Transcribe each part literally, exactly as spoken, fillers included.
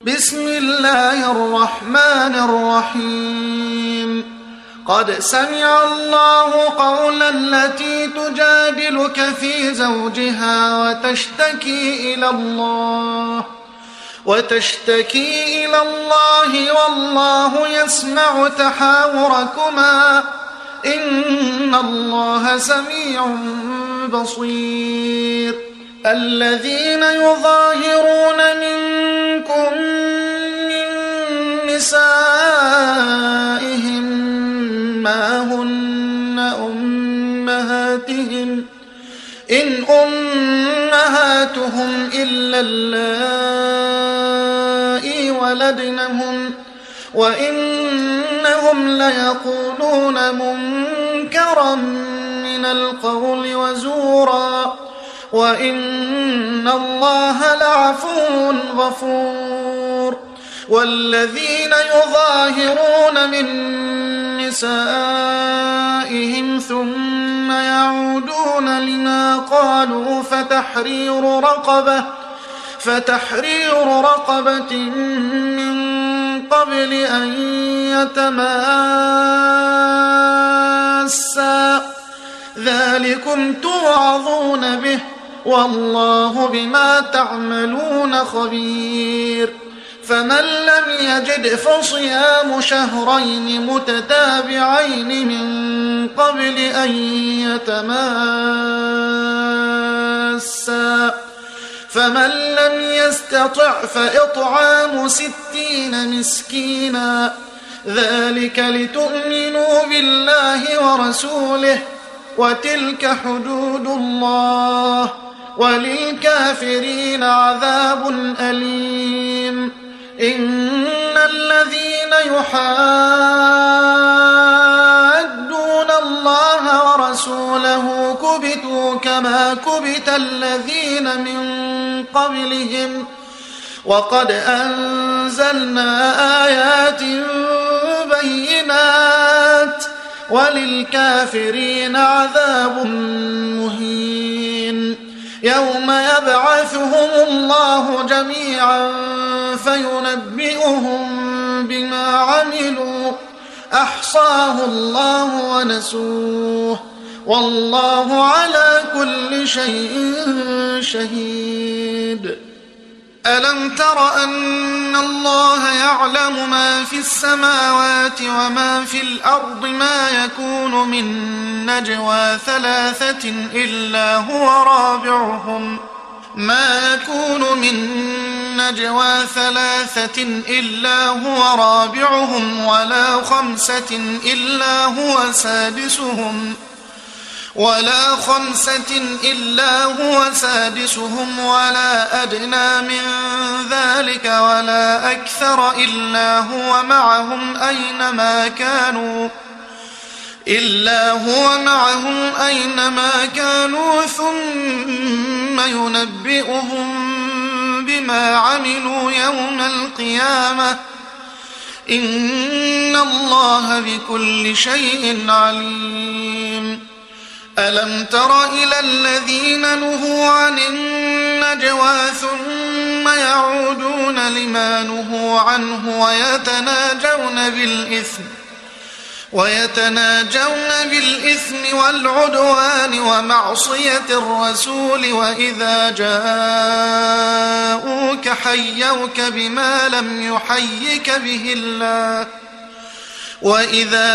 بسم الله الرحمن الرحيم قد سمع الله قول التي تجادلك في زوجها وتشتكي إلى الله وتشتكي إلى الله والله يسمع تحاوركما إن الله سميع بصير الذين يظاهرون منكم من نسائهم ما هن أمهاتهم إن أمهاتهم إلا اللائي ولدنهم وإنهم ليقولون منكرا من القول وزورا وإن الله لعفو غفور والذين يظاهرون من نسائهم ثم يعودون لما قالوا فتحرير رقبة فتحرير رقبة من قبل أن يتماسا ذلكم توعظون به والله بما تعملون خبير فمن لم يجد فصيام شهرين متتابعين من قبل أن يتماسا فمن لم يستطع فإطعام ستين مسكينا ذلك لتؤمنوا بالله ورسوله وتلك حدود الله وللكافرين عذاب أليم إن الذين يحادون الله ورسوله كبتوا كما كبت الذين من قبلهم وقد أنزلنا آيات بينات وللكافرين عذاب مهين يوم يبعثهم الله جميعا فينبئهم بما عملوا أحصاه الله ونسوه والله على كل شيء شهيد ألم تر أن الله يعلم ما في السماوات وما في الأرض ما يكون من نجوى ثلاثة إلا هو رابعهم ما يكون من نجوى ثلاثة إلا هو رابعهم ولا خمسة إلا هو سادسهم ولا خمسة إلا هو سادسهم ولا أدنى من ذلك ولا أكثر إلا هو معهم أينما كانوا إلا هو معهم أينما كانوا ثم ينبئهم بما عملوا يوم القيامة إن الله بكل شيء عليم ألم تر إلى الذين نهوا عن النجوى ثم يعودون لما نهوا عنه ويتناجون بالإثم ويتناجون بالإثم والعدوان ومعصية الرسول وإذا جاءوك حيوك بما لم يحيك به الله وإذا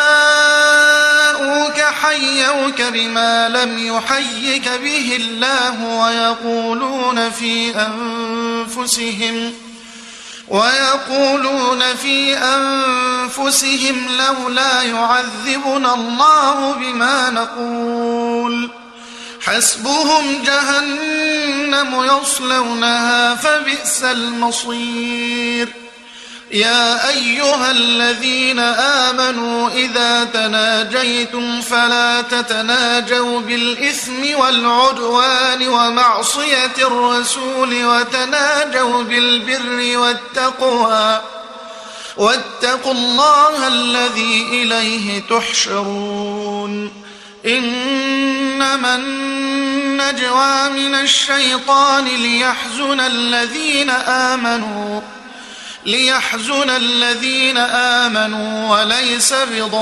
جاءوك حيوك بما لم يحيك به الله ويقولون في أنفسهم ويقولون في أنفسهم لولا يعذبنا الله بما نقول حسبهم جهنم يصلونها فبئس المصير يا أيها الذين آمنوا إذا تناجيتم فلا تتناجوا بالإثم والعدوان ومعصية الرسول وتناجوا بالبر والتقوى واتقوا الله الذي إليه تحشرون إنما النجوى من الشيطان ليحزن الذين آمنوا ليحزن الذين آمنوا وليس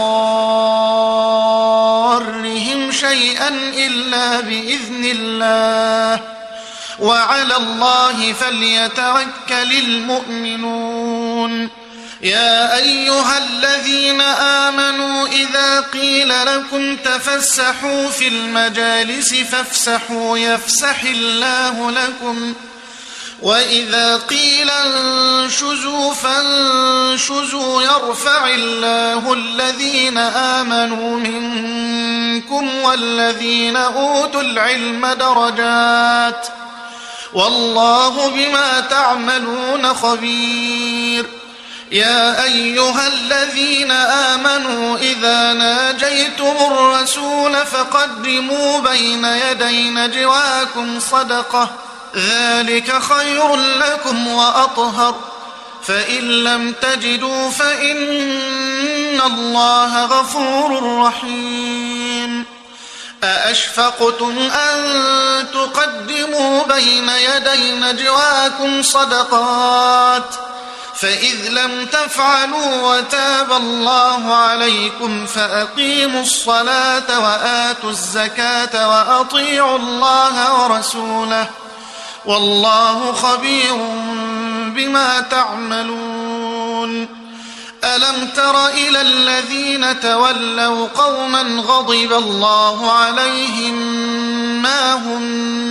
بضارهم شيئا إلا بإذن الله وعلى الله فليتوكل المؤمنون. يا أيها الذين آمنوا إذا قيل لكم تفسحوا في المجالس فافسحوا يفسح الله لكم وإذا قيل انشزوا فانشزوا يرفع الله الذين آمنوا منكم والذين أوتوا العلم درجات والله بما تعملون خبير. يا أيها الذين آمنوا إذا ناجيتم الرسول فقدموا بين يدي نجواكم صدقة ذلك خير لكم وأطهر فإن لم تجدوا فإن الله غفور رحيم. أأشفقتم أن تقدموا بين يدي نجواكم صدقات فإذ لم تفعلوا وتاب الله عليكم فأقيموا الصلاة وآتوا الزكاة وأطيعوا الله ورسوله والله خبير بما تعملون. ألم تر إلى الذين تولوا قوما غضب الله عليهم ما هم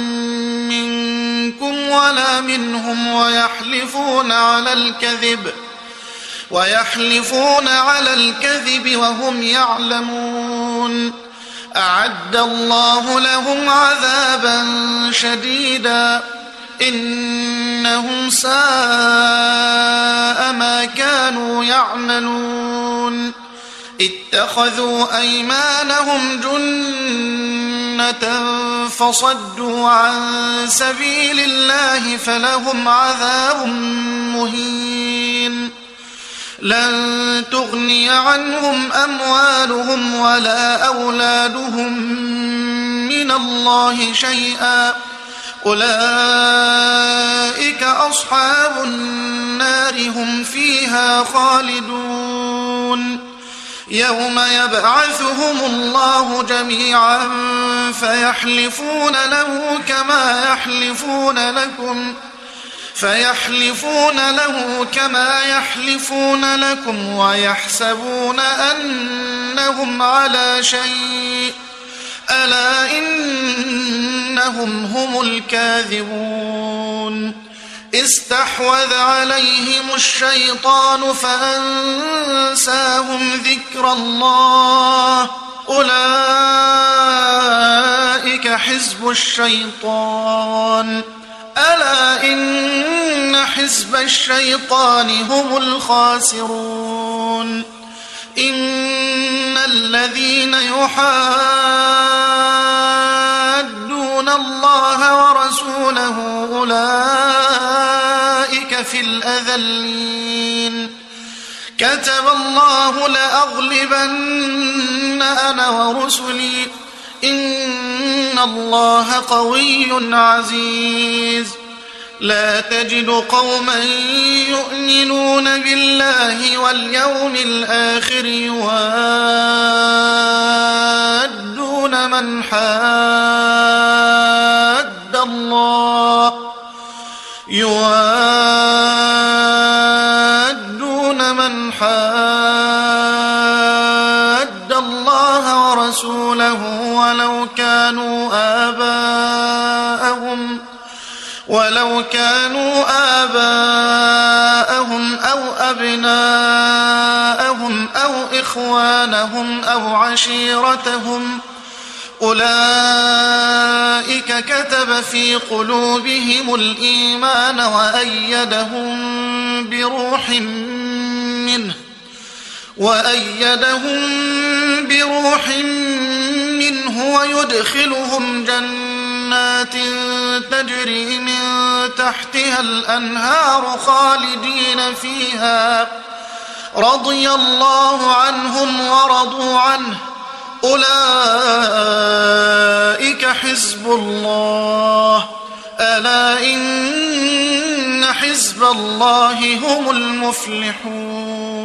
منكم ولا منهم ويحلفون على الكذب ويحلفون على الكذب وهم يعلمون. أعد الله لهم عذابا شديدا إنهم ساء ما كانوا يعملون. اتخذوا أيمانهم جنة فصدوا عن سبيل الله فلهم عذاب مهين. لن تغني عنهم أموالهم ولا أولادهم من الله شيئا أولئك أصحاب النار هم فيها خالدون. يوم يبعثهم الله جميعا فيحلفون له كما يحلفون لكم فيحلفون له كما يحلفون لكم ويحسبون أنهم على شيء ألا إنهم هم الكاذبون. استحوذ عليهم الشيطان فأنساهم ذكر الله أولئك حزب الشيطان ألا إن حزب الشيطان هم الخاسرون. إن الذين يحادون الله ورسوله أولئك في الأذلين. كتب الله لأغلبن أنا ورسلي إن الله قوي عزيز. لا تجد قوما يؤمنون بالله واليوم الآخر يوادون من حاد الله يوادون من حاد الله ورسوله ولو كانوا آباءهم ولو كانوا آباءهم أو أبناءهم أو إخوانهم أو عشيرتهم أولئك كتب في قلوبهم الإيمان وأيدهم بروح منه وأيدهم بروح منه ويدخلهم جنات تجري من تحتها الأنهار خالدين فيها رضي الله عنهم ورضوا عنه أولئك حزب الله ألا إن حزب حزب الله هم المفلحون.